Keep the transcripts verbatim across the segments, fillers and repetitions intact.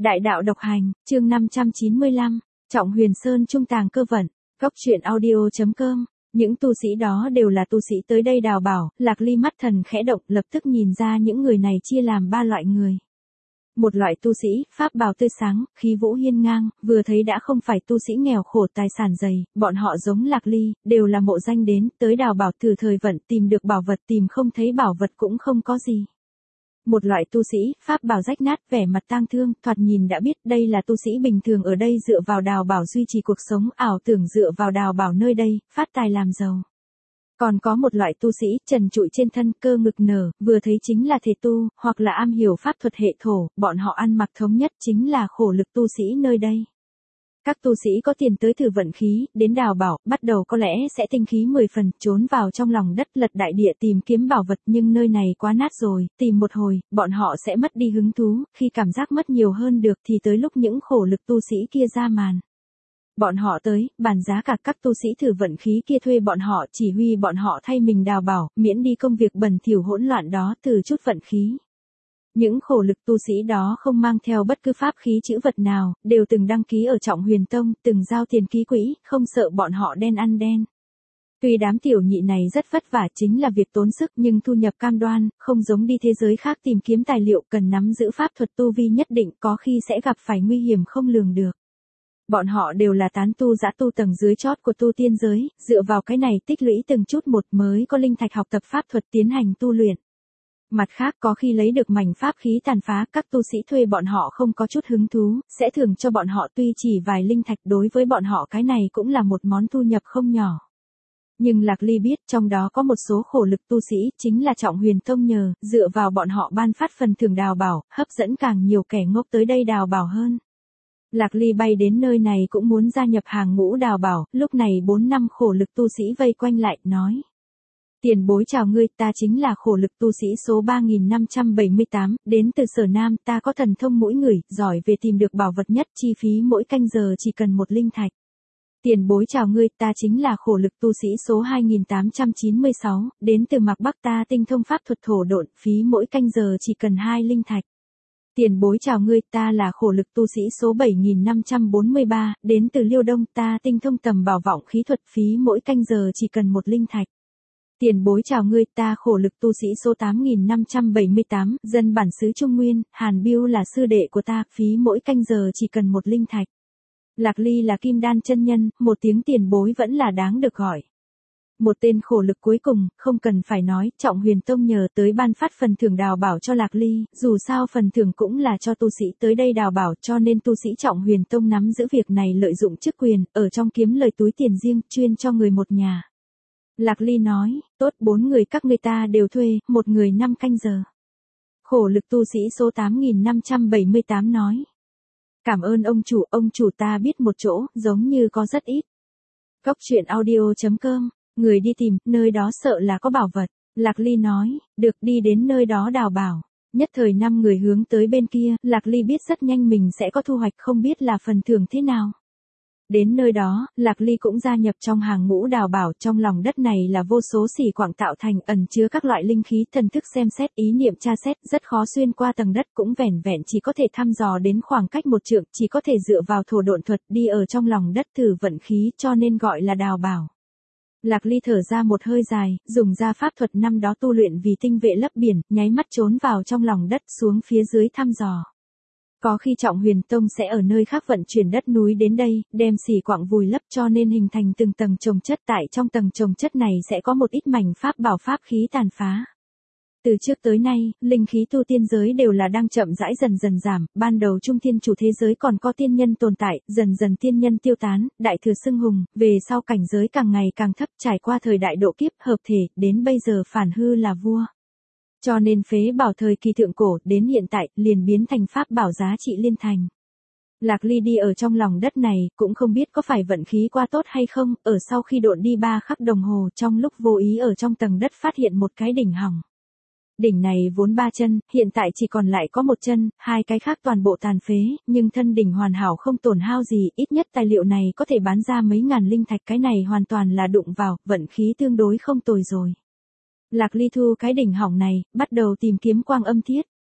Đại đạo độc hành, chương năm trăm chín mươi lăm, Trọng Huyền Sơn trung tàng cơ vận, góc truyện audio chấm com. Những tu sĩ đó đều là tu sĩ tới đây đào bảo, Lạc Ly mắt thần khẽ động, lập tức nhìn ra những người này chia làm ba loại người. Một loại tu sĩ, pháp bào tươi sáng, khí vũ hiên ngang, vừa thấy đã không phải tu sĩ nghèo khổ tài sản dày, bọn họ giống Lạc Ly, đều là mộ danh đến, tới đào bảo thử thời vận, tìm được bảo vật, tìm không thấy bảo vật cũng không có gì. Một loại tu sĩ, pháp bào rách nát, vẻ mặt tang thương, thoạt nhìn đã biết đây là tu sĩ bình thường ở đây dựa vào đào bảo duy trì cuộc sống, ảo tưởng dựa vào đào bảo nơi đây, phát tài làm giàu. Còn có một loại tu sĩ, trần trụi trên thân, cơ ngực nở, vừa thấy chính là thể tu, hoặc là am hiểu pháp thuật hệ thổ, bọn họ ăn mặc thống nhất chính là khổ lực tu sĩ nơi đây. Các tu sĩ có tiền tới thử vận khí, đến đào bảo, bắt đầu có lẽ sẽ tinh khí mười phần, trốn vào trong lòng đất lật đại địa tìm kiếm bảo vật, nhưng nơi này quá nát rồi, tìm một hồi, bọn họ sẽ mất đi hứng thú, khi cảm giác mất nhiều hơn được thì tới lúc những khổ lực tu sĩ kia ra màn. Bọn họ tới, bàn giá cả các tu sĩ thử vận khí kia thuê bọn họ, chỉ huy bọn họ thay mình đào bảo, miễn đi công việc bẩn thỉu hỗn loạn đó từ chút vận khí. Những khổ lực tu sĩ đó không mang theo bất cứ pháp khí chữ vật nào, đều từng đăng ký ở Trọng Huyền Tông, từng giao tiền ký quỹ, không sợ bọn họ đen ăn đen. Tuy đám tiểu nhị này rất vất vả chính là việc tốn sức nhưng thu nhập cam đoan, không giống đi thế giới khác tìm kiếm tài liệu cần nắm giữ pháp thuật tu vi nhất định có khi sẽ gặp phải nguy hiểm không lường được. Bọn họ đều là tán tu dã tu tầng dưới chót của tu tiên giới, dựa vào cái này tích lũy từng chút một mới có linh thạch học tập pháp thuật tiến hành tu luyện. Mặt khác có khi lấy được mảnh pháp khí tàn phá, các tu sĩ thuê bọn họ không có chút hứng thú, sẽ thưởng cho bọn họ tuy chỉ vài linh thạch, đối với bọn họ cái này cũng là một món thu nhập không nhỏ. Nhưng Lạc Ly biết trong đó có một số khổ lực tu sĩ, chính là Trọng Huyền Tông nhờ, dựa vào bọn họ ban phát phần thưởng đào bảo, hấp dẫn càng nhiều kẻ ngốc tới đây đào bảo hơn. Lạc Ly bay đến nơi này cũng muốn gia nhập hàng ngũ đào bảo, lúc này bốn năm khổ lực tu sĩ vây quanh lại, nói. Tiền bối chào ngươi, ta chính là khổ lực tu sĩ số ba nghìn năm trăm bảy mươi tám, đến từ Sở Nam, ta có thần thông mỗi người, giỏi về tìm được bảo vật nhất, chi phí mỗi canh giờ chỉ cần một linh thạch. Tiền bối chào ngươi, ta chính là khổ lực tu sĩ số hai nghìn tám trăm chín mươi sáu, đến từ Mạc Bắc, ta tinh thông pháp thuật thổ độn, phí mỗi canh giờ chỉ cần hai linh thạch. Tiền bối chào ngươi, ta là khổ lực tu sĩ số bảy nghìn năm trăm bốn mươi ba, đến từ Liêu Đông, ta tinh thông tầm bảo vọng khí thuật, phí mỗi canh giờ chỉ cần một linh thạch. Tiền bối chào ngươi, ta khổ lực tu sĩ số tám nghìn năm trăm bảy mươi tám, dân bản xứ Trung Nguyên, Hàn Biêu là sư đệ của ta, phí mỗi canh giờ chỉ cần một linh thạch. Lạc Ly là kim đan chân nhân, một tiếng tiền bối vẫn là đáng được gọi. Một tên khổ lực cuối cùng, không cần phải nói, Trọng Huyền Tông nhờ tới ban phát phần thưởng đào bảo cho Lạc Ly, dù sao phần thưởng cũng là cho tu sĩ tới đây đào bảo, cho nên tu sĩ Trọng Huyền Tông nắm giữ việc này lợi dụng chức quyền, ở trong kiếm lời túi tiền riêng, chuyên cho người một nhà. Lạc Ly nói, tốt, bốn người các người ta đều thuê, một người năm canh giờ. Khổ lực tu sĩ số tám nghìn năm trăm bảy mươi tám nói. Cảm ơn ông chủ, ông chủ ta biết một chỗ, giống như có rất ít. Góc truyện audio chấm com, người đi tìm, nơi đó sợ là có bảo vật. Lạc Ly nói, được đi đến nơi đó đào bảo. Nhất thời năm người hướng tới bên kia, Lạc Ly biết rất nhanh mình sẽ có thu hoạch, không biết là phần thưởng thế nào. Đến nơi đó, Lạc Ly cũng gia nhập trong hàng ngũ đào bảo, trong lòng đất này là vô số xỉ quảng tạo thành, ẩn chứa các loại linh khí, thần thức xem xét, ý niệm tra xét, rất khó xuyên qua tầng đất, cũng vẻn vẹn chỉ có thể thăm dò đến khoảng cách một trượng, chỉ có thể dựa vào thổ độn thuật đi ở trong lòng đất thử vận khí, cho nên gọi là đào bảo. Lạc Ly thở ra một hơi dài, dùng ra pháp thuật năm đó tu luyện vì tinh vệ lấp biển, nháy mắt trốn vào trong lòng đất xuống phía dưới thăm dò. Có khi Trọng Huyền Tông sẽ ở nơi khác vận chuyển đất núi đến đây, đem xỉ quặng vùi lấp cho nên hình thành từng tầng chồng chất, tại trong tầng chồng chất này sẽ có một ít mảnh pháp bảo pháp khí tàn phá. Từ trước tới nay, linh khí tu tiên giới đều là đang chậm rãi dần dần giảm, ban đầu trung thiên chủ thế giới còn có tiên nhân tồn tại, dần dần tiên nhân tiêu tán, đại thừa xưng hùng, về sau cảnh giới càng ngày càng thấp, trải qua thời đại độ kiếp hợp thể, đến bây giờ phản hư là vua. Cho nên phế bảo thời kỳ thượng cổ, đến hiện tại, liền biến thành pháp bảo giá trị liên thành. Lạc Ly đi ở trong lòng đất này, cũng không biết có phải vận khí qua tốt hay không, ở sau khi độn đi ba khắc đồng hồ, trong lúc vô ý ở trong tầng đất phát hiện một cái đỉnh hỏng. Đỉnh này vốn ba chân, hiện tại chỉ còn lại có một chân, hai cái khác toàn bộ tàn phế, nhưng thân đỉnh hoàn hảo không tổn hao gì, ít nhất tài liệu này có thể bán ra mấy ngàn linh thạch, cái này hoàn toàn là đụng vào, vận khí tương đối không tồi rồi. Lạc Ly thu cái đỉnh hỏng này, bắt đầu tìm kiếm Quang Âm Thiết.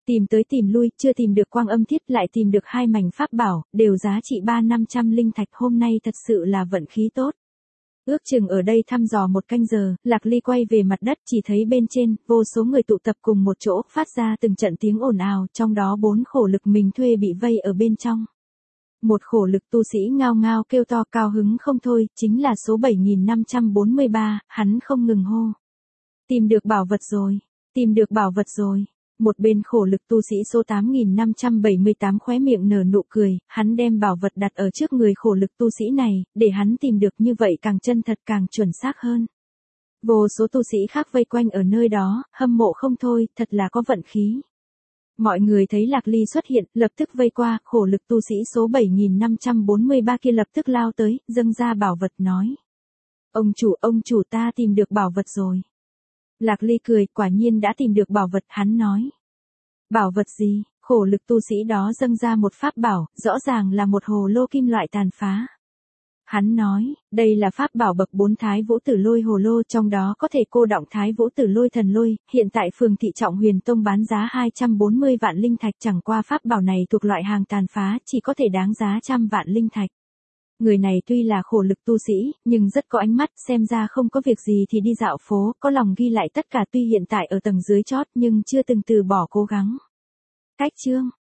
Tìm tới tìm lui, chưa tìm được quang âm thiết, lại tìm được hai mảnh pháp bảo, đều giá trị ba năm trăm linh thạch, hôm nay thật sự là vận khí tốt. Ước chừng ở đây thăm dò một canh giờ, Lạc Ly quay về mặt đất, chỉ thấy bên trên, vô số người tụ tập cùng một chỗ, phát ra từng trận tiếng ồn ào, trong đó bốn khổ lực mình thuê bị vây ở bên trong. Một khổ lực tu sĩ ngao ngao kêu to cao hứng không thôi, chính là số bảy nghìn năm trăm bốn mươi ba, hắn không ngừng hô. Tìm được bảo vật rồi, tìm được bảo vật rồi. Một bên khổ lực tu sĩ số tám nghìn năm trăm bảy mươi tám khóe miệng nở nụ cười, hắn đem bảo vật đặt ở trước người khổ lực tu sĩ này, để hắn tìm được như vậy càng chân thật càng chuẩn xác hơn. Vô số tu sĩ khác vây quanh ở nơi đó, hâm mộ không thôi, thật là có vận khí. Mọi người thấy Lạc Ly xuất hiện, lập tức vây qua, khổ lực tu sĩ số bảy nghìn năm trăm bốn mươi ba kia lập tức lao tới, dâng ra bảo vật nói. Ông chủ, ông chủ ta tìm được bảo vật rồi. Lạc Ly cười, quả nhiên đã tìm được bảo vật, hắn nói. Bảo vật gì? Khổ lực tu sĩ đó dâng ra một pháp bảo, rõ ràng là một hồ lô kim loại tàn phá. Hắn nói, đây là pháp bảo bậc bốn thái vũ tử lôi hồ lô, trong đó có thể cô đọng thái vũ tử lôi thần lôi, hiện tại phường thị Trọng Huyền Tông bán giá hai trăm bốn mươi vạn linh thạch, chẳng qua pháp bảo này thuộc loại hàng tàn phá, chỉ có thể đáng giá trăm vạn linh thạch. Người này tuy là khổ lực tu sĩ, nhưng rất có ánh mắt, xem ra không có việc gì thì đi dạo phố, có lòng ghi lại tất cả, tuy hiện tại ở tầng dưới chót nhưng chưa từng từ bỏ cố gắng. Cách chương